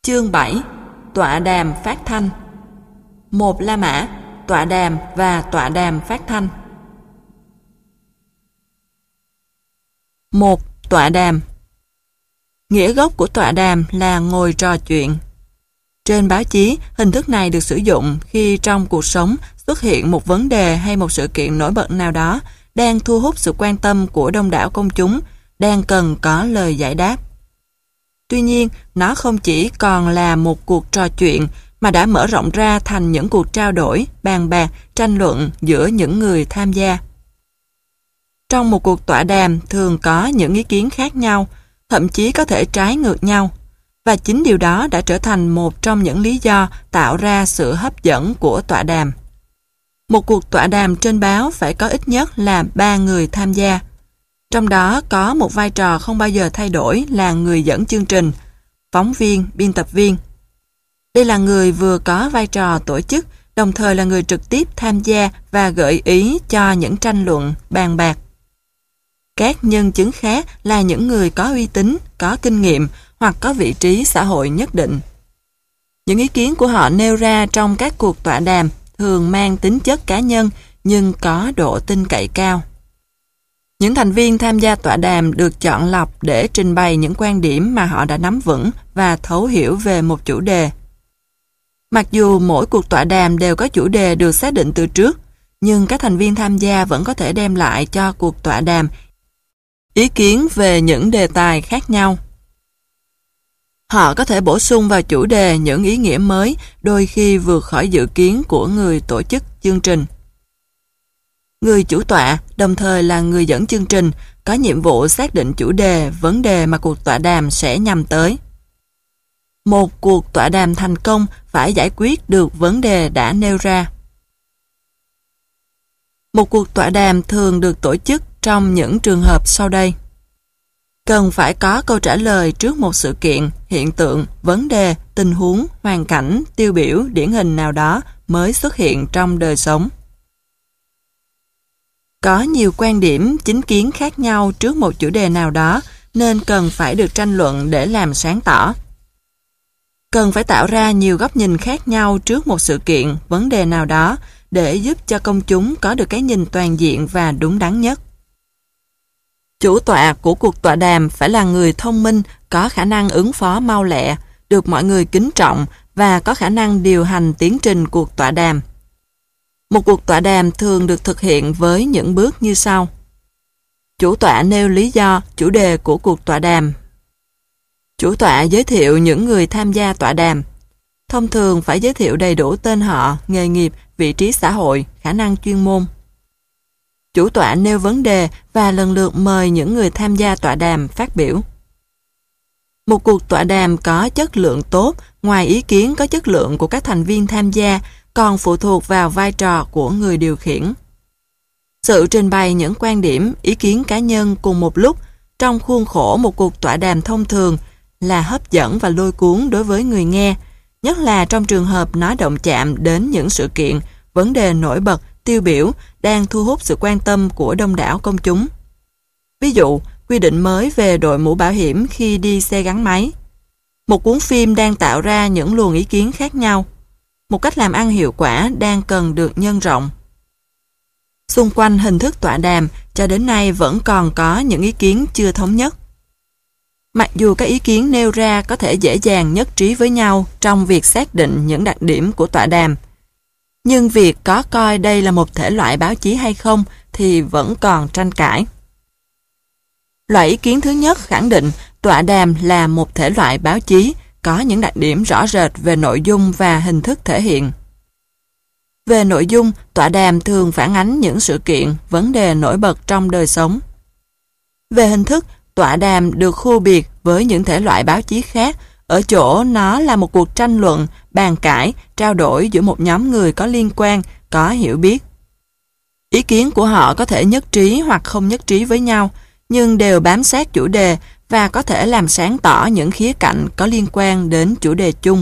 Chương 7. Tọa đàm phát thanh. 1. La mã, tọa đàm và tọa đàm phát thanh. 1. Tọa đàm. Nghĩa gốc của tọa đàm là ngồi trò chuyện. Trên báo chí, hình thức này được sử dụng khi trong cuộc sống xuất hiện một vấn đề hay một sự kiện nổi bật nào đó đang thu hút sự quan tâm của đông đảo công chúng, đang cần có lời giải đáp. Tuy nhiên, nó không chỉ còn là một cuộc trò chuyện mà đã mở rộng ra thành những cuộc trao đổi, bàn bạc, tranh luận giữa những người tham gia. Trong một cuộc tọa đàm thường có những ý kiến khác nhau, thậm chí có thể trái ngược nhau, và chính điều đó đã trở thành một trong những lý do tạo ra sự hấp dẫn của tọa đàm. Một cuộc tọa đàm trên báo phải có ít nhất là 3 người tham gia. Trong đó có một vai trò không bao giờ thay đổi là người dẫn chương trình, phóng viên, biên tập viên. Đây là người vừa có vai trò tổ chức, đồng thời là người trực tiếp tham gia và gợi ý cho những tranh luận, bàn bạc. Các nhân chứng khác là những người có uy tín, có kinh nghiệm hoặc có vị trí xã hội nhất định. Những ý kiến của họ nêu ra trong các cuộc tọa đàm thường mang tính chất cá nhân nhưng có độ tin cậy cao. Những thành viên tham gia tọa đàm được chọn lọc để trình bày những quan điểm mà họ đã nắm vững và thấu hiểu về một chủ đề. Mặc dù mỗi cuộc tọa đàm đều có chủ đề được xác định từ trước, nhưng các thành viên tham gia vẫn có thể đem lại cho cuộc tọa đàm ý kiến về những đề tài khác nhau. Họ có thể bổ sung vào chủ đề những ý nghĩa mới, đôi khi vượt khỏi dự kiến của người tổ chức chương trình. Người chủ tọa, đồng thời là người dẫn chương trình, có nhiệm vụ xác định chủ đề, vấn đề mà cuộc tọa đàm sẽ nhằm tới. Một cuộc tọa đàm thành công phải giải quyết được vấn đề đã nêu ra. Một cuộc tọa đàm thường được tổ chức trong những trường hợp sau đây. Cần phải có câu trả lời trước một sự kiện, hiện tượng, vấn đề, tình huống, hoàn cảnh, tiêu biểu, điển hình nào đó mới xuất hiện trong đời sống. Có nhiều quan điểm, chính kiến khác nhau trước một chủ đề nào đó nên cần phải được tranh luận để làm sáng tỏ. Cần phải tạo ra nhiều góc nhìn khác nhau trước một sự kiện, vấn đề nào đó để giúp cho công chúng có được cái nhìn toàn diện và đúng đắn nhất. Chủ tọa của cuộc tọa đàm phải là người thông minh, có khả năng ứng phó mau lẹ, được mọi người kính trọng và có khả năng điều hành tiến trình cuộc tọa đàm. Một cuộc tọa đàm thường được thực hiện với những bước như sau. Chủ tọa nêu lý do, chủ đề của cuộc tọa đàm. Chủ tọa giới thiệu những người tham gia tọa đàm. Thông thường phải giới thiệu đầy đủ tên họ, nghề nghiệp, vị trí xã hội, khả năng chuyên môn. Chủ tọa nêu vấn đề và lần lượt mời những người tham gia tọa đàm phát biểu. Một cuộc tọa đàm có chất lượng tốt, ngoài ý kiến có chất lượng của các thành viên tham gia, còn phụ thuộc vào vai trò của người điều khiển. Sự trình bày những quan điểm, ý kiến cá nhân cùng một lúc trong khuôn khổ một cuộc tọa đàm thông thường là hấp dẫn và lôi cuốn đối với người nghe, nhất là trong trường hợp nó động chạm đến những sự kiện, vấn đề nổi bật, tiêu biểu đang thu hút sự quan tâm của đông đảo công chúng. Ví dụ, quy định mới về đội mũ bảo hiểm khi đi xe gắn máy. Một cuốn phim đang tạo ra những luồng ý kiến khác nhau. Một cách làm ăn hiệu quả đang cần được nhân rộng. Xung quanh hình thức tọa đàm, cho đến nay vẫn còn có những ý kiến chưa thống nhất. Mặc dù các ý kiến nêu ra có thể dễ dàng nhất trí với nhau trong việc xác định những đặc điểm của tọa đàm, nhưng việc có coi đây là một thể loại báo chí hay không thì vẫn còn tranh cãi. Loại ý kiến thứ nhất khẳng định tọa đàm là một thể loại báo chí, có những đặc điểm rõ rệt về nội dung và hình thức thể hiện. Về nội dung, tọa đàm thường phản ánh những sự kiện, vấn đề nổi bật trong đời sống. Về hình thức, tọa đàm được khu biệt với những thể loại báo chí khác ở chỗ nó là một cuộc tranh luận, bàn cãi, trao đổi giữa một nhóm người có liên quan, có hiểu biết. Ý kiến của họ có thể nhất trí hoặc không nhất trí với nhau, nhưng đều bám sát chủ đề và có thể làm sáng tỏ những khía cạnh có liên quan đến chủ đề chung.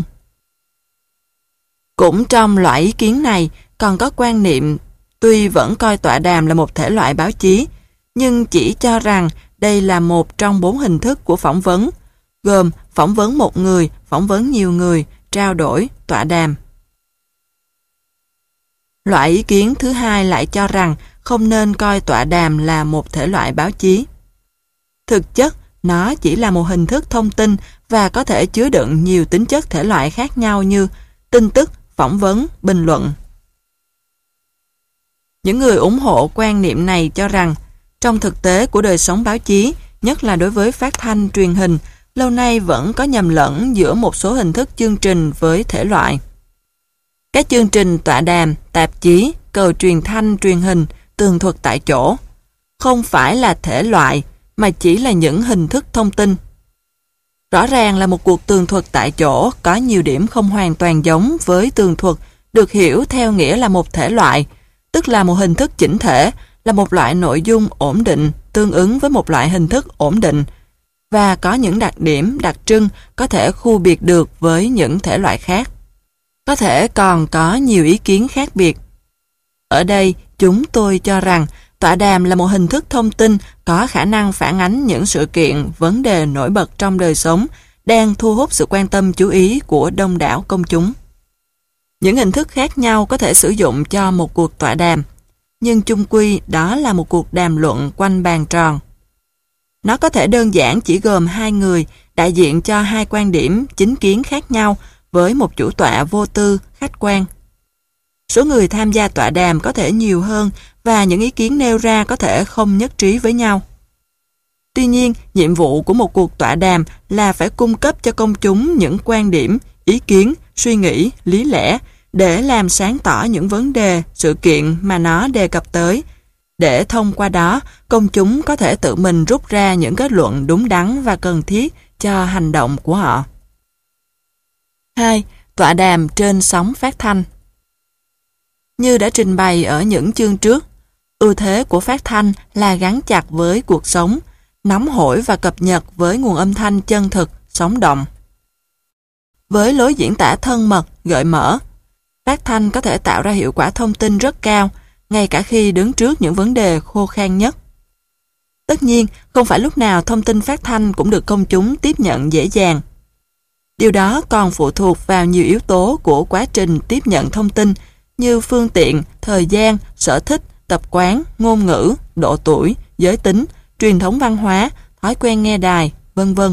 Cũng trong loại ý kiến này, còn có quan niệm tuy vẫn coi tọa đàm là một thể loại báo chí, nhưng chỉ cho rằng đây là một trong 4 hình thức của phỏng vấn, gồm phỏng vấn một người, phỏng vấn nhiều người, trao đổi, tọa đàm. Loại ý kiến thứ hai lại cho rằng không nên coi tọa đàm là một thể loại báo chí. Thực chất, nó chỉ là một hình thức thông tin và có thể chứa đựng nhiều tính chất thể loại khác nhau như tin tức, phỏng vấn, bình luận. Những người ủng hộ quan niệm này cho rằng trong thực tế của đời sống báo chí, nhất là đối với phát thanh truyền hình, lâu nay vẫn có nhầm lẫn giữa một số hình thức chương trình với thể loại. Các chương trình tọa đàm, tạp chí, cầu truyền thanh truyền hình, tường thuật tại chỗ không phải là thể loại mà chỉ là những hình thức thông tin. Rõ ràng là một cuộc tường thuật tại chỗ có nhiều điểm không hoàn toàn giống với tường thuật được hiểu theo nghĩa là một thể loại, tức là một hình thức chỉnh thể, là một loại nội dung ổn định tương ứng với một loại hình thức ổn định và có những đặc điểm đặc trưng có thể khu biệt được với những thể loại khác. Có thể còn có nhiều ý kiến khác biệt. Ở đây, chúng tôi cho rằng tọa đàm là một hình thức thông tin có khả năng phản ánh những sự kiện, vấn đề nổi bật trong đời sống đang thu hút sự quan tâm chú ý của đông đảo công chúng. Những hình thức khác nhau có thể sử dụng cho một cuộc tọa đàm, nhưng chung quy đó là một cuộc đàm luận quanh bàn tròn. Nó có thể đơn giản chỉ gồm hai người đại diện cho hai quan điểm, chính kiến khác nhau với một chủ tọa vô tư, khách quan. Số người tham gia tọa đàm có thể nhiều hơn và những ý kiến nêu ra có thể không nhất trí với nhau. Tuy nhiên, nhiệm vụ của một cuộc tọa đàm là phải cung cấp cho công chúng những quan điểm, ý kiến, suy nghĩ, lý lẽ để làm sáng tỏ những vấn đề, sự kiện mà nó đề cập tới, để thông qua đó công chúng có thể tự mình rút ra những kết luận đúng đắn và cần thiết cho hành động của họ. 2. Tọa đàm trên sóng phát thanh. Như đã trình bày ở những chương trước, ưu thế của phát thanh là gắn chặt với cuộc sống, nóng hổi và cập nhật với nguồn âm thanh chân thực, sống động. Với lối diễn tả thân mật, gợi mở, phát thanh có thể tạo ra hiệu quả thông tin rất cao, ngay cả khi đứng trước những vấn đề khô khan nhất. Tất nhiên, không phải lúc nào thông tin phát thanh cũng được công chúng tiếp nhận dễ dàng. Điều đó còn phụ thuộc vào nhiều yếu tố của quá trình tiếp nhận thông tin như phương tiện, thời gian, sở thích, tập quán, ngôn ngữ, độ tuổi, giới tính, truyền thống văn hóa, thói quen nghe đài, vân vân.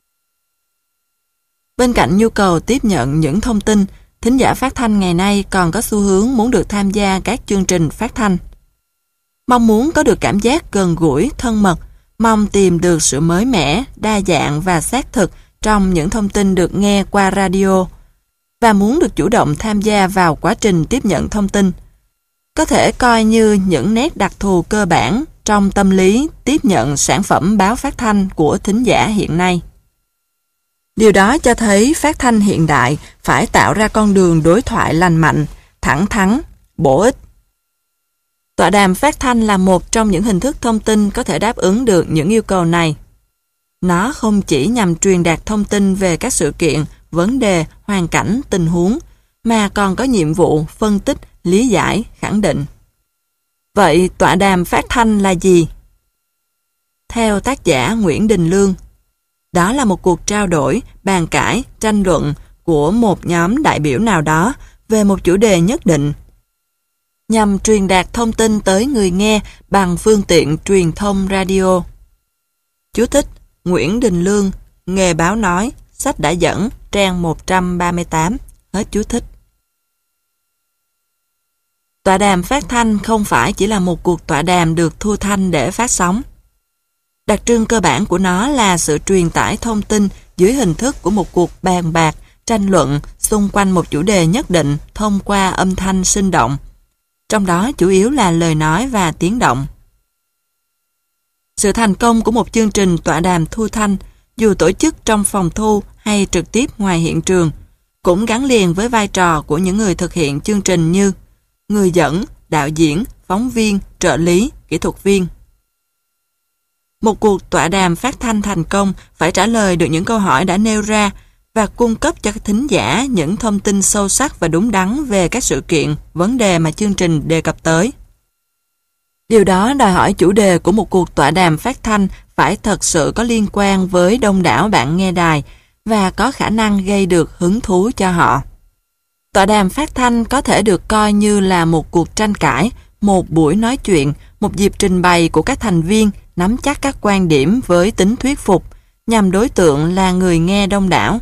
Bên cạnh nhu cầu tiếp nhận những thông tin, thính giả phát thanh ngày nay còn có xu hướng muốn được tham gia các chương trình phát thanh. Mong muốn có được cảm giác gần gũi, thân mật, mong tìm được sự mới mẻ, đa dạng và xác thực trong những thông tin được nghe qua radio, và muốn được chủ động tham gia vào quá trình tiếp nhận thông tin, có thể coi như những nét đặc thù cơ bản trong tâm lý tiếp nhận sản phẩm báo phát thanh của thính giả hiện nay. Điều đó cho thấy phát thanh hiện đại phải tạo ra con đường đối thoại lành mạnh, thẳng thắn, bổ ích. Tọa đàm phát thanh là một trong những hình thức thông tin có thể đáp ứng được những yêu cầu này. Nó không chỉ nhằm truyền đạt thông tin về các sự kiện, vấn đề, hoàn cảnh, tình huống, mà còn có nhiệm vụ phân tích, lý giải, khẳng định. Vậy tọa đàm phát thanh là gì? Theo tác giả Nguyễn Đình Lương, đó là một cuộc trao đổi, bàn cãi, tranh luận của một nhóm đại biểu nào đó về một chủ đề nhất định, nhằm truyền đạt thông tin tới người nghe bằng phương tiện truyền thông radio. Chú thích: Nguyễn Đình Lương, Nghề báo nói, sách đã dẫn, trang 138, hết chú thích. Tọa đàm phát thanh không phải chỉ là một cuộc tọa đàm được thu thanh để phát sóng. Đặc trưng cơ bản của nó là sự truyền tải thông tin dưới hình thức của một cuộc bàn bạc, tranh luận xung quanh một chủ đề nhất định thông qua âm thanh sinh động, trong đó chủ yếu là lời nói và tiếng động. Sự thành công của một chương trình tọa đàm thu thanh, dù tổ chức trong phòng thu hay trực tiếp ngoài hiện trường, cũng gắn liền với vai trò của những người thực hiện chương trình như người dẫn, đạo diễn, phóng viên, trợ lý, kỹ thuật viên. Một cuộc tọa đàm phát thanh thành công phải trả lời được những câu hỏi đã nêu ra và cung cấp cho thính giả những thông tin sâu sắc và đúng đắn về các sự kiện, vấn đề mà chương trình đề cập tới. Điều đó đòi hỏi chủ đề của một cuộc tọa đàm phát thanh phải thật sự có liên quan với đông đảo bạn nghe đài và có khả năng gây được hứng thú cho họ. Tọa đàm phát thanh có thể được coi như là một cuộc tranh cãi, một buổi nói chuyện, một dịp trình bày của các thành viên nắm chắc các quan điểm với tính thuyết phục, nhằm đối tượng là người nghe đông đảo.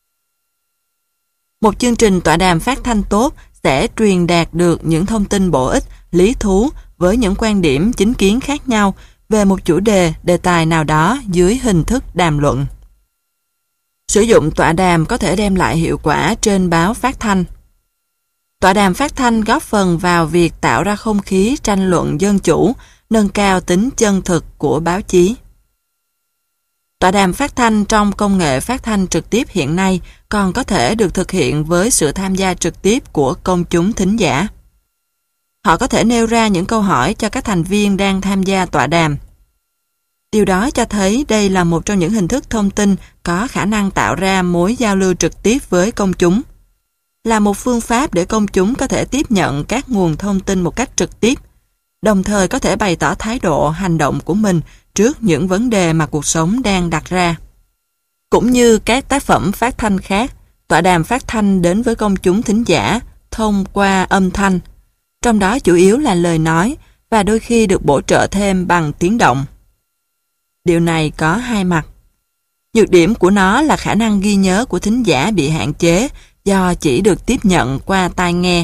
Một chương trình tọa đàm phát thanh tốt sẽ truyền đạt được những thông tin bổ ích, lý thú với những quan điểm chính kiến khác nhau về một chủ đề, đề tài nào đó dưới hình thức đàm luận. Sử dụng tọa đàm có thể đem lại hiệu quả trên báo phát thanh. Tọa đàm phát thanh góp phần vào việc tạo ra không khí tranh luận dân chủ, nâng cao tính chân thực của báo chí. Tọa đàm phát thanh trong công nghệ phát thanh trực tiếp hiện nay còn có thể được thực hiện với sự tham gia trực tiếp của công chúng thính giả. Họ có thể nêu ra những câu hỏi cho các thành viên đang tham gia tọa đàm. Điều đó cho thấy đây là một trong những hình thức thông tin có khả năng tạo ra mối giao lưu trực tiếp với công chúng. Là một phương pháp để công chúng có thể tiếp nhận các nguồn thông tin một cách trực tiếp, đồng thời có thể bày tỏ thái độ, hành động của mình trước những vấn đề mà cuộc sống đang đặt ra. Cũng như các tác phẩm phát thanh khác, tọa đàm phát thanh đến với công chúng thính giả thông qua âm thanh, trong đó chủ yếu là lời nói và đôi khi được bổ trợ thêm bằng tiếng động. Điều này có hai mặt. Nhược điểm của nó là khả năng ghi nhớ của thính giả bị hạn chế do chỉ được tiếp nhận qua tai nghe.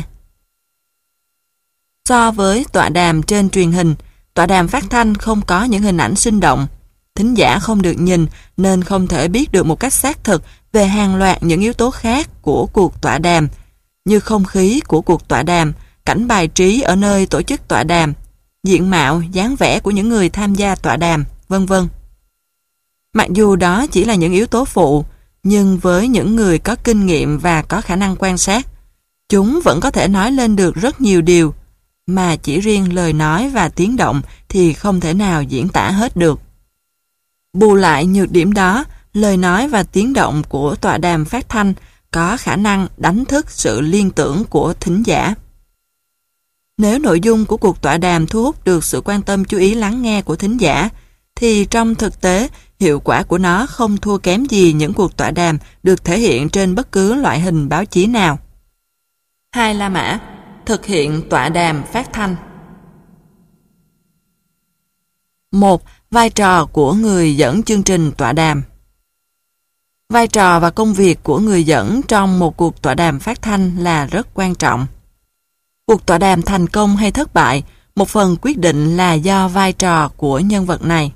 So với tọa đàm trên truyền hình, tọa đàm phát thanh không có những hình ảnh sinh động. Thính giả không được nhìn nên không thể biết được một cách xác thực về hàng loạt những yếu tố khác của cuộc tọa đàm, như không khí của cuộc tọa đàm, cảnh bài trí ở nơi tổ chức tọa đàm, diện mạo, dáng vẻ của những người tham gia tọa đàm, vân vân. Mặc dù đó chỉ là những yếu tố phụ, nhưng với những người có kinh nghiệm và có khả năng quan sát, chúng vẫn có thể nói lên được rất nhiều điều, mà chỉ riêng lời nói và tiếng động thì không thể nào diễn tả hết được. Bù lại nhược điểm đó, lời nói và tiếng động của tọa đàm phát thanh có khả năng đánh thức sự liên tưởng của thính giả. Nếu nội dung của cuộc tọa đàm thu hút được sự quan tâm chú ý lắng nghe của thính giả, thì trong thực tế, hiệu quả của nó không thua kém gì những cuộc tọa đàm được thể hiện trên bất cứ loại hình báo chí nào. 2. La Mã thực hiện tọa đàm phát thanh. 1. Vai trò của người dẫn chương trình tọa đàm. Vai trò và công việc của người dẫn trong một cuộc tọa đàm phát thanh là rất quan trọng. Cuộc tọa đàm thành công hay thất bại, một phần quyết định là do vai trò của nhân vật này.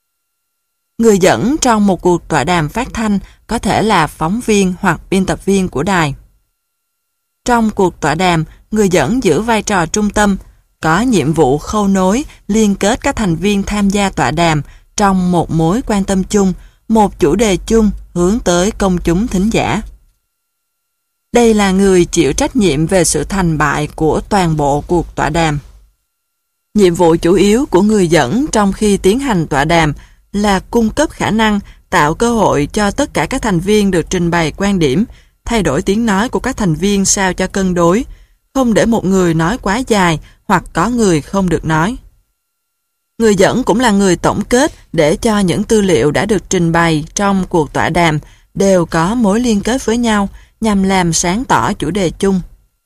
Người dẫn trong một cuộc tọa đàm phát thanh có thể là phóng viên hoặc biên tập viên của đài. Trong cuộc tọa đàm, người dẫn giữ vai trò trung tâm, có nhiệm vụ khâu nối, liên kết các thành viên tham gia tọa đàm trong một mối quan tâm chung, một chủ đề chung hướng tới công chúng thính giả. Đây là người chịu trách nhiệm về sự thành bại của toàn bộ cuộc tọa đàm. Nhiệm vụ chủ yếu của người dẫn trong khi tiến hành tọa đàm là cung cấp khả năng tạo cơ hội cho tất cả các thành viên được trình bày quan điểm, thay đổi tiếng nói của các thành viên sao cho cân đối, không để một người nói quá dài hoặc có người không được nói. Người dẫn cũng là người tổng kết để cho những tư liệu đã được trình bày trong cuộc tọa đàm đều có mối liên kết với nhau nhằm làm sáng tỏ chủ đề chung.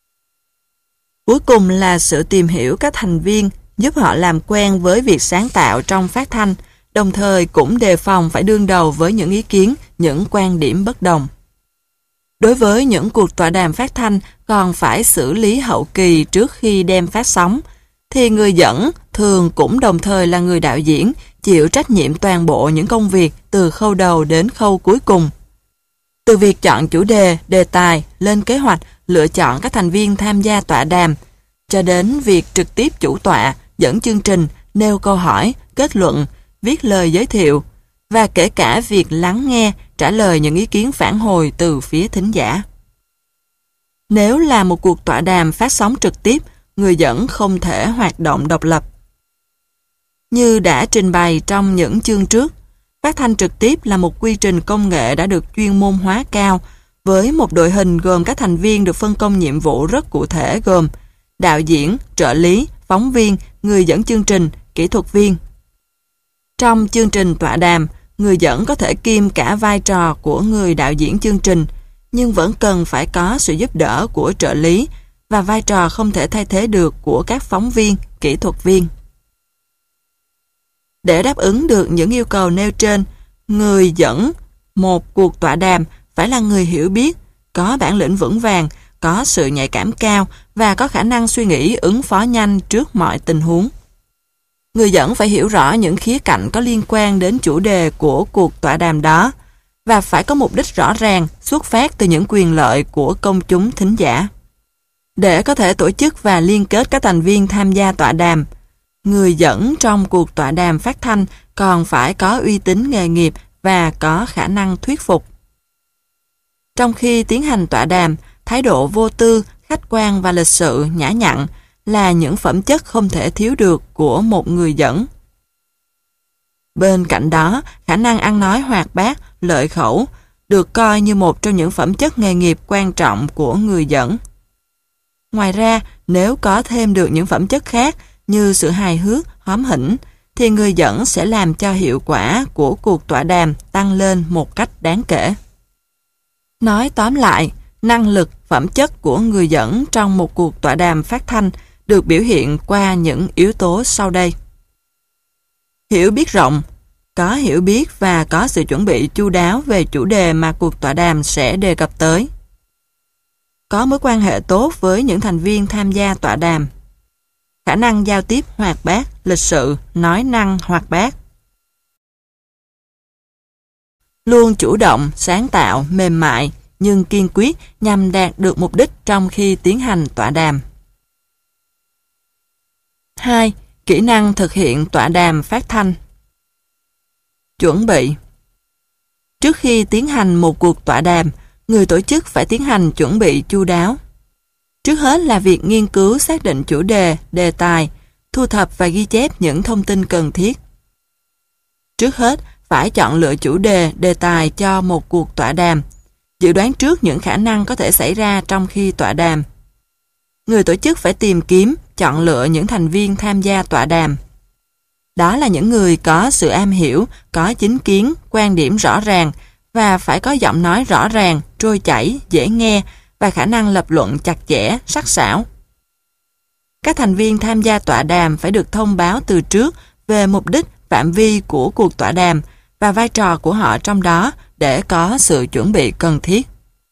Cuối cùng là sự tìm hiểu các thành viên, giúp họ làm quen với việc sáng tạo trong phát thanh, đồng thời cũng đề phòng phải đương đầu với những ý kiến, những quan điểm bất đồng. Đối với những cuộc tọa đàm phát thanh còn phải xử lý hậu kỳ trước khi đem phát sóng, thì người dẫn thường cũng đồng thời là người đạo diễn, chịu trách nhiệm toàn bộ những công việc từ khâu đầu đến khâu cuối cùng. Từ việc chọn chủ đề, đề tài, lên kế hoạch, lựa chọn các thành viên tham gia tọa đàm, cho đến việc trực tiếp chủ tọa, dẫn chương trình, nêu câu hỏi, kết luận, viết lời giới thiệu, và kể cả việc lắng nghe, trả lời những ý kiến phản hồi từ phía thính giả. Nếu là một cuộc tọa đàm phát sóng trực tiếp, người dẫn không thể hoạt động độc lập. Như đã trình bày trong những chương trước, phát thanh trực tiếp là một quy trình công nghệ đã được chuyên môn hóa cao, với một đội hình gồm các thành viên được phân công nhiệm vụ rất cụ thể gồm đạo diễn, trợ lý, phóng viên, người dẫn chương trình, kỹ thuật viên. Trong chương trình tọa đàm, người dẫn có thể kiêm cả vai trò của người đạo diễn chương trình, nhưng vẫn cần phải có sự giúp đỡ của trợ lý và vai trò không thể thay thế được của các phóng viên, kỹ thuật viên. Để đáp ứng được những yêu cầu nêu trên, người dẫn một cuộc tọa đàm phải là người hiểu biết, có bản lĩnh vững vàng, có sự nhạy cảm cao và có khả năng suy nghĩ ứng phó nhanh trước mọi tình huống. Người dẫn phải hiểu rõ những khía cạnh có liên quan đến chủ đề của cuộc tọa đàm đó và phải có mục đích rõ ràng xuất phát từ những quyền lợi của công chúng thính giả. Để có thể tổ chức và liên kết các thành viên tham gia tọa đàm, người dẫn trong cuộc tọa đàm phát thanh còn phải có uy tín nghề nghiệp và có khả năng thuyết phục. Trong khi tiến hành tọa đàm, thái độ vô tư, khách quan và lịch sự, nhã nhặn là những phẩm chất không thể thiếu được của một người dẫn. Bên cạnh đó, khả năng ăn nói hoạt bát, lợi khẩu được coi như một trong những phẩm chất nghề nghiệp quan trọng của người dẫn. Ngoài ra, nếu có thêm được những phẩm chất khác như sự hài hước, hóm hỉnh, thì người dẫn sẽ làm cho hiệu quả của cuộc tọa đàm tăng lên một cách đáng kể. Nói tóm lại, năng lực, phẩm chất của người dẫn trong một cuộc tọa đàm phát thanh được biểu hiện qua những yếu tố sau đây. Hiểu biết rộng, có hiểu biết và có sự chuẩn bị chu đáo về chủ đề mà cuộc tọa đàm sẽ đề cập tới. Có mối quan hệ tốt với những thành viên tham gia tọa đàm. Khả năng giao tiếp hoạt bát, lịch sự, nói năng hoạt bát. Luôn chủ động, sáng tạo, mềm mại, nhưng kiên quyết nhằm đạt được mục đích trong khi tiến hành tọa đàm. 2. Kỹ năng thực hiện tọa đàm phát thanh. Chuẩn bị. Trước khi tiến hành một cuộc tọa đàm, người tổ chức phải tiến hành chuẩn bị chu đáo. Trước hết là việc nghiên cứu xác định chủ đề, đề tài, thu thập và ghi chép những thông tin cần thiết. Trước hết, phải chọn lựa chủ đề, đề tài cho một cuộc tọa đàm, dự đoán trước những khả năng có thể xảy ra trong khi tọa đàm. Người tổ chức phải tìm kiếm, chọn lựa những thành viên tham gia tọa đàm. Đó là những người có sự am hiểu, có chính kiến, quan điểm rõ ràng và phải có giọng nói rõ ràng, trôi chảy, dễ nghe và khả năng lập luận chặt chẽ, sắc sảo. Các thành viên tham gia tọa đàm phải được thông báo từ trước về mục đích, phạm vi của cuộc tọa đàm và vai trò của họ trong đó để có sự chuẩn bị cần thiết.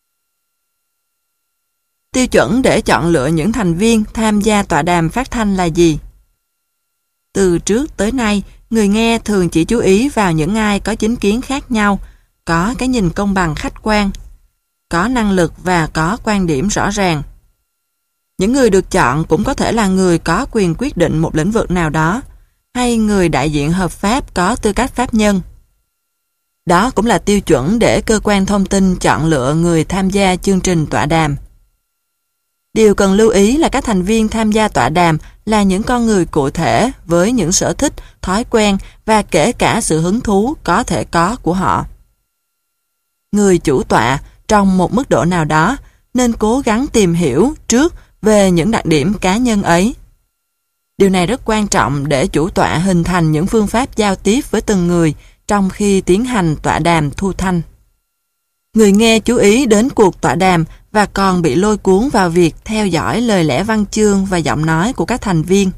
Tiêu chuẩn để chọn lựa những thành viên tham gia tọa đàm phát thanh là gì? Từ trước tới nay, người nghe thường chỉ chú ý vào những ai có chính kiến khác nhau, có cái nhìn công bằng khách quan, có năng lực và có quan điểm rõ ràng. Những người được chọn cũng có thể là người có quyền quyết định một lĩnh vực nào đó, hay người đại diện hợp pháp có tư cách pháp nhân. Đó cũng là tiêu chuẩn để cơ quan thông tin chọn lựa người tham gia chương trình tọa đàm. Điều cần lưu ý là các thành viên tham gia tọa đàm là những con người cụ thể với những sở thích, thói quen và kể cả sự hứng thú có thể có của họ. Người chủ tọa trong một mức độ nào đó nên cố gắng tìm hiểu trước về những đặc điểm cá nhân ấy. Điều này rất quan trọng để chủ tọa hình thành những phương pháp giao tiếp với từng người trong khi tiến hành tọa đàm thu thanh. Người nghe chú ý đến cuộc tọa đàm và còn bị lôi cuốn vào việc theo dõi lời lẽ văn chương và giọng nói của các thành viên.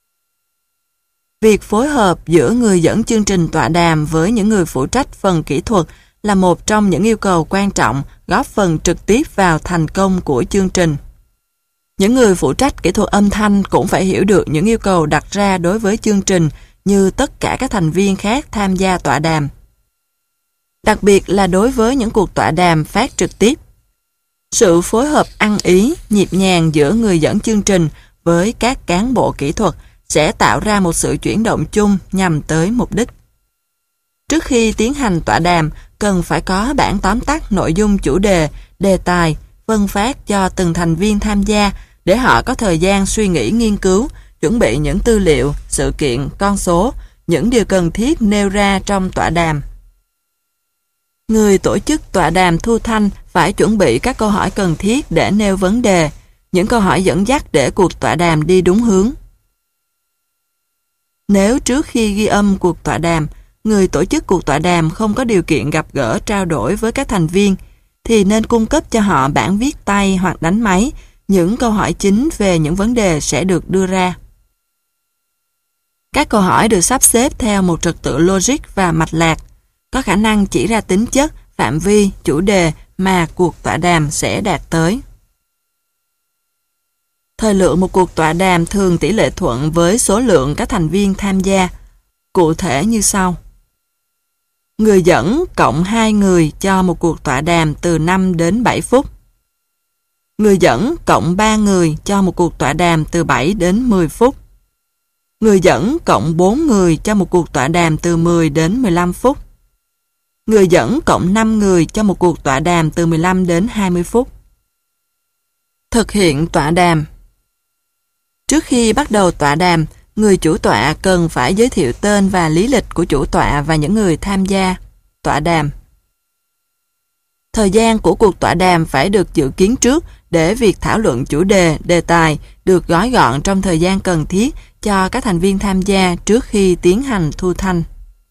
Việc phối hợp giữa người dẫn chương trình tọa đàm với những người phụ trách phần kỹ thuật là một trong những yêu cầu quan trọng góp phần trực tiếp vào thành công của chương trình. Những người phụ trách kỹ thuật âm thanh cũng phải hiểu được những yêu cầu đặt ra đối với chương trình như tất cả các thành viên khác tham gia tọa đàm. Đặc biệt là đối với những cuộc tọa đàm phát trực tiếp. Sự phối hợp ăn ý, nhịp nhàng giữa người dẫn chương trình với các cán bộ kỹ thuật sẽ tạo ra một sự chuyển động chung nhằm tới mục đích. Trước khi tiến hành tọa đàm, cần phải có bản tóm tắt nội dung chủ đề, đề tài, phân phát cho từng thành viên tham gia để họ có thời gian suy nghĩ nghiên cứu, chuẩn bị những tư liệu, sự kiện, con số, những điều cần thiết nêu ra trong tọa đàm. Người tổ chức tọa đàm thu thanh phải chuẩn bị các câu hỏi cần thiết để nêu vấn đề, những câu hỏi dẫn dắt để cuộc tọa đàm đi đúng hướng. Nếu trước khi ghi âm cuộc tọa đàm, người tổ chức cuộc tọa đàm không có điều kiện gặp gỡ trao đổi với các thành viên, thì nên cung cấp cho họ bản viết tay hoặc đánh máy, những câu hỏi chính về những vấn đề sẽ được đưa ra. Các câu hỏi được sắp xếp theo một trật tự logic và mạch lạc, có khả năng chỉ ra tính chất, phạm vi, chủ đề mà cuộc tọa đàm sẽ đạt tới. Thời lượng một cuộc tọa đàm thường tỷ lệ thuận với số lượng các thành viên tham gia, cụ thể như sau. Người dẫn cộng 2 người cho một cuộc tọa đàm từ 5 đến 7 phút. Người dẫn cộng 3 người cho một cuộc tọa đàm từ 7 đến 10 phút. Người dẫn cộng 4 người cho một cuộc tọa đàm từ 10 đến 15 phút. Người dẫn cộng 5 người cho một cuộc tọa đàm từ 15 đến 20 phút. Thực hiện tọa đàm. Trước khi bắt đầu tọa đàm, người chủ tọa cần phải giới thiệu tên và lý lịch của chủ tọa và những người tham gia tọa đàm. Thời gian của cuộc tọa đàm phải được dự kiến trước để việc thảo luận chủ đề, đề tài được gói gọn trong thời gian cần thiết cho các thành viên tham gia trước khi tiến hành thu thanh.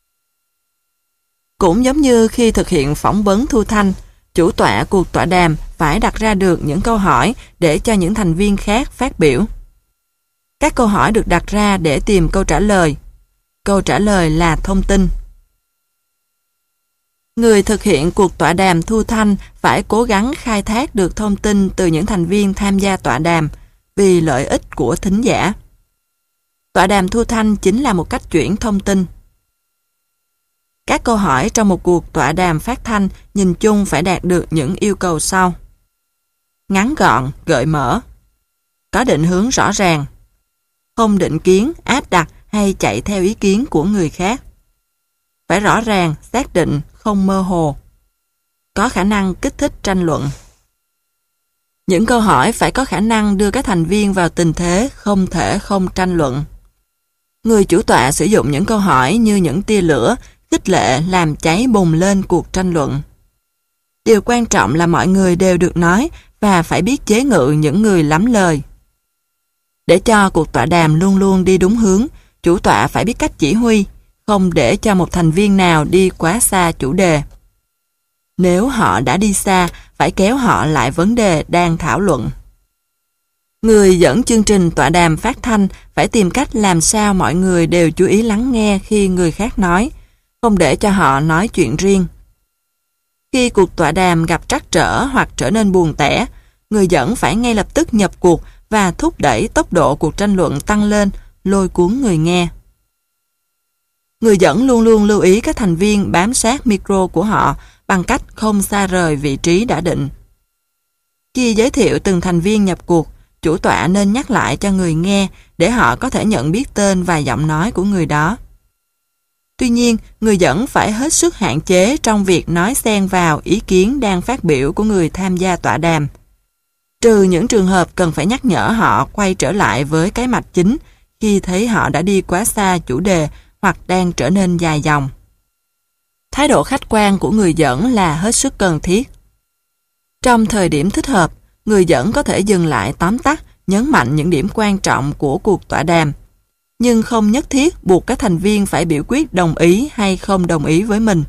Cũng giống như khi thực hiện phỏng vấn thu thanh, chủ tọa cuộc tọa đàm phải đặt ra được những câu hỏi để cho những thành viên khác phát biểu. Các câu hỏi được đặt ra để tìm câu trả lời. Câu trả lời là thông tin. Người thực hiện cuộc tọa đàm thu thanh phải cố gắng khai thác được thông tin từ những thành viên tham gia tọa đàm vì lợi ích của thính giả. Tọa đàm thu thanh chính là một cách chuyển thông tin. Các câu hỏi trong một cuộc tọa đàm phát thanh nhìn chung phải đạt được những yêu cầu sau. Ngắn gọn, gợi mở. Có định hướng rõ ràng. Không định kiến, áp đặt hay chạy theo ý kiến của người khác. Phải rõ ràng, xác định, không mơ hồ. Có khả năng kích thích tranh luận. Những câu hỏi phải có khả năng đưa các thành viên vào tình thế không thể không tranh luận. Người chủ tọa sử dụng những câu hỏi như những tia lửa, khích lệ làm cháy bùng lên cuộc tranh luận. Điều quan trọng là mọi người đều được nói và phải biết chế ngự những người lắm lời. Để cho cuộc tọa đàm luôn luôn đi đúng hướng, chủ tọa phải biết cách chỉ huy, không để cho một thành viên nào đi quá xa chủ đề. Nếu họ đã đi xa, phải kéo họ lại vấn đề đang thảo luận. Người dẫn chương trình tọa đàm phát thanh phải tìm cách làm sao mọi người đều chú ý lắng nghe khi người khác nói, không để cho họ nói chuyện riêng. Khi cuộc tọa đàm gặp trắc trở hoặc trở nên buồn tẻ, người dẫn phải ngay lập tức nhập cuộc và thúc đẩy tốc độ cuộc tranh luận tăng lên, lôi cuốn người nghe. Người dẫn luôn luôn lưu ý các thành viên bám sát micro của họ bằng cách không xa rời vị trí đã định. Khi giới thiệu từng thành viên nhập cuộc, chủ tọa nên nhắc lại cho người nghe để họ có thể nhận biết tên và giọng nói của người đó. Tuy nhiên, người dẫn phải hết sức hạn chế trong việc nói xen vào ý kiến đang phát biểu của người tham gia tọa đàm. Trừ những trường hợp cần phải nhắc nhở họ quay trở lại với cái mạch chính khi thấy họ đã đi quá xa chủ đề hoặc đang trở nên dài dòng. Thái độ khách quan của người dẫn là hết sức cần thiết. Trong thời điểm thích hợp, người dẫn có thể dừng lại tóm tắt, nhấn mạnh những điểm quan trọng của cuộc tọa đàm, nhưng không nhất thiết buộc các thành viên phải biểu quyết đồng ý hay không đồng ý với mình.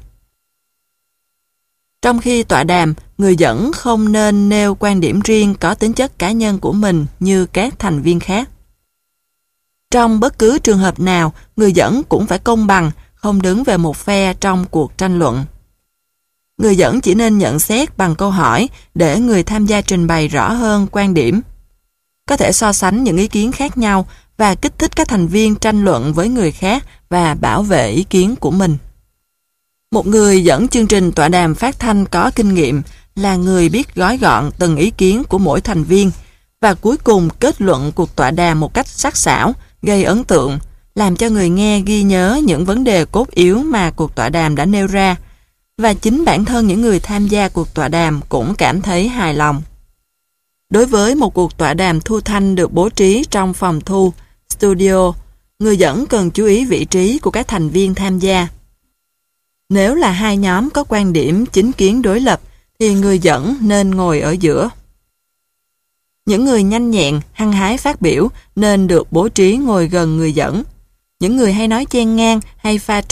Trong khi tọa đàm, người dẫn không nên nêu quan điểm riêng có tính chất cá nhân của mình như các thành viên khác. Trong bất cứ trường hợp nào, người dẫn cũng phải công bằng, không đứng về một phe trong cuộc tranh luận. Người dẫn chỉ nên nhận xét bằng câu hỏi để người tham gia trình bày rõ hơn quan điểm. Có thể so sánh những ý kiến khác nhau và kích thích các thành viên tranh luận với người khác và bảo vệ ý kiến của mình. Một người dẫn chương trình tọa đàm phát thanh có kinh nghiệm là người biết gói gọn từng ý kiến của mỗi thành viên và cuối cùng kết luận cuộc tọa đàm một cách sắc sảo, gây ấn tượng, làm cho người nghe ghi nhớ những vấn đề cốt yếu mà cuộc tọa đàm đã nêu ra, và chính bản thân những người tham gia cuộc tọa đàm cũng cảm thấy hài lòng. Đối với một cuộc tọa đàm thu thanh được bố trí trong phòng thu, studio, người dẫn cần chú ý vị trí của các thành viên tham gia. Nếu là hai nhóm có quan điểm chính kiến đối lập, thì người dẫn nên ngồi ở giữa. Những người nhanh nhẹn, hăng hái phát biểu nên được bố trí ngồi gần người dẫn. Những người hay nói chen ngang hay pha trò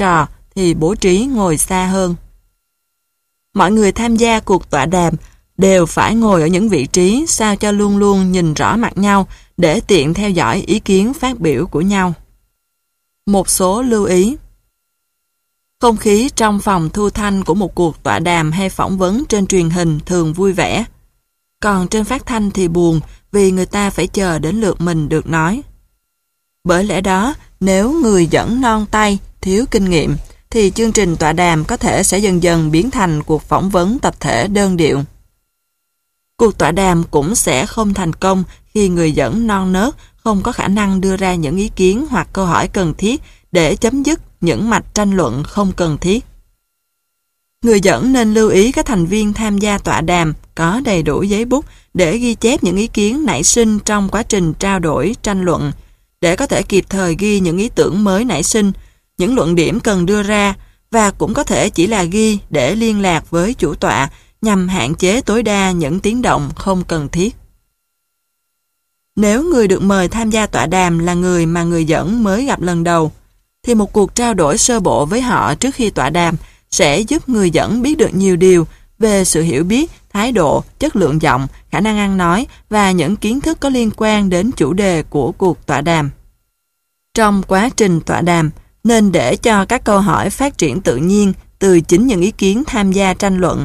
thì bố trí ngồi xa hơn. Mọi người tham gia cuộc tọa đàm đều phải ngồi ở những vị trí sao cho luôn luôn nhìn rõ mặt nhau để tiện theo dõi ý kiến phát biểu của nhau. Một số lưu ý. Không khí trong phòng thu thanh của một cuộc tọa đàm hay phỏng vấn trên truyền hình thường vui vẻ. Còn trên phát thanh thì buồn vì người ta phải chờ đến lượt mình được nói. Bởi lẽ đó, nếu người dẫn non tay, thiếu kinh nghiệm, thì chương trình tọa đàm có thể sẽ dần dần biến thành cuộc phỏng vấn tập thể đơn điệu. Cuộc tọa đàm cũng sẽ không thành công khi người dẫn non nớt không có khả năng đưa ra những ý kiến hoặc câu hỏi cần thiết để chấm dứt những mạch tranh luận không cần thiết. Người dẫn nên lưu ý các thành viên tham gia tọa đàm có đầy đủ giấy bút để ghi chép những ý kiến nảy sinh trong quá trình trao đổi tranh luận, để có thể kịp thời ghi những ý tưởng mới nảy sinh, những luận điểm cần đưa ra, và cũng có thể chỉ là ghi để liên lạc với chủ tọa nhằm hạn chế tối đa những tiếng động không cần thiết. Nếu người được mời tham gia tọa đàm là người mà người dẫn mới gặp lần đầu, thì một cuộc trao đổi sơ bộ với họ trước khi tọa đàm sẽ giúp người dẫn biết được nhiều điều về sự hiểu biết, thái độ, chất lượng giọng, khả năng ăn nói và những kiến thức có liên quan đến chủ đề của cuộc tọa đàm. Trong quá trình tọa đàm, nên để cho các câu hỏi phát triển tự nhiên từ chính những ý kiến tham gia tranh luận.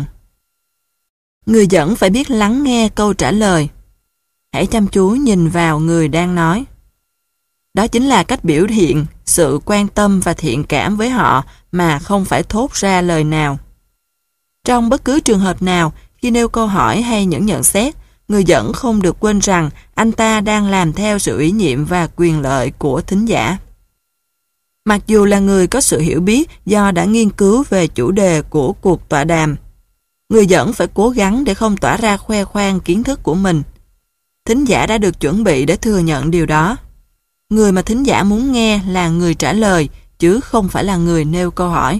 Người dẫn phải biết lắng nghe câu trả lời. Hãy chăm chú nhìn vào người đang nói. Đó chính là cách biểu hiện sự quan tâm và thiện cảm với họ mà không phải thốt ra lời nào. Trong bất cứ trường hợp nào, khi nêu câu hỏi hay những nhận xét, người dẫn không được quên rằng anh ta đang làm theo sự ủy nhiệm và quyền lợi của thính giả. Mặc dù là người có sự hiểu biết do đã nghiên cứu về chủ đề của cuộc tọa đàm, người dẫn phải cố gắng để không tỏa ra khoe khoang kiến thức của mình. Thính giả đã được chuẩn bị để thừa nhận điều đó. Người mà thính giả muốn nghe là người trả lời, chứ không phải là người nêu câu hỏi.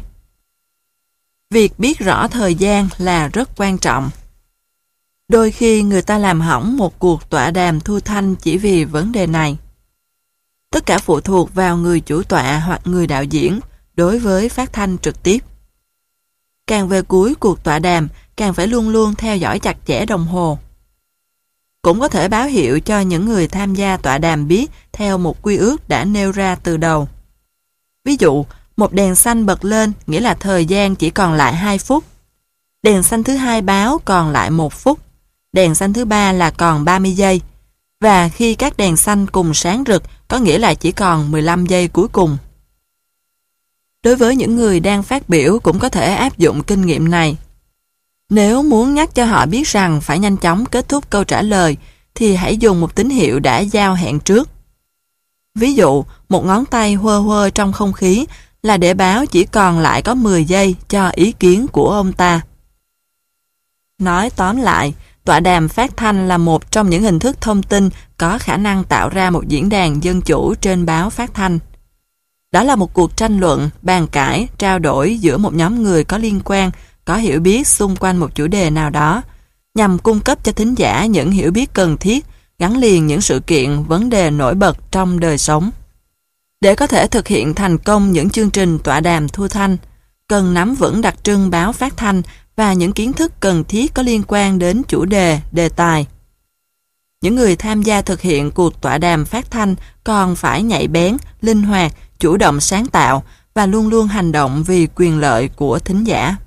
Việc biết rõ thời gian là rất quan trọng. Đôi khi người ta làm hỏng một cuộc tọa đàm thu thanh chỉ vì vấn đề này. Tất cả phụ thuộc vào người chủ tọa hoặc người đạo diễn đối với phát thanh trực tiếp. Càng về cuối cuộc tọa đàm, càng phải luôn luôn theo dõi chặt chẽ đồng hồ. Cũng có thể báo hiệu cho những người tham gia tọa đàm biết theo một quy ước đã nêu ra từ đầu. Ví dụ, một đèn xanh bật lên nghĩa là thời gian chỉ còn lại 2 phút. Đèn xanh thứ hai báo còn lại 1 phút. Đèn xanh thứ ba là còn 30 giây. Và khi các đèn xanh cùng sáng rực có nghĩa là chỉ còn 15 giây cuối cùng. Đối với những người đang phát biểu cũng có thể áp dụng kinh nghiệm này. Nếu muốn nhắc cho họ biết rằng phải nhanh chóng kết thúc câu trả lời, thì hãy dùng một tín hiệu đã giao hẹn trước. Ví dụ, một ngón tay huơ huơ trong không khí là để báo chỉ còn lại có 10 giây cho ý kiến của ông ta. Nói tóm lại, tọa đàm phát thanh là một trong những hình thức thông tin có khả năng tạo ra một diễn đàn dân chủ trên báo phát thanh. Đó là một cuộc tranh luận, bàn cãi, trao đổi giữa một nhóm người có liên quan, có hiểu biết xung quanh một chủ đề nào đó, nhằm cung cấp cho thính giả những hiểu biết cần thiết, gắn liền những sự kiện, vấn đề nổi bật trong đời sống. Để có thể thực hiện thành công những chương trình tọa đàm thu thanh, cần nắm vững đặc trưng báo phát thanh và những kiến thức cần thiết có liên quan đến chủ đề, đề tài. Những người tham gia thực hiện cuộc tọa đàm phát thanh còn phải nhạy bén, linh hoạt, chủ động sáng tạo và luôn luôn hành động vì quyền lợi của thính giả.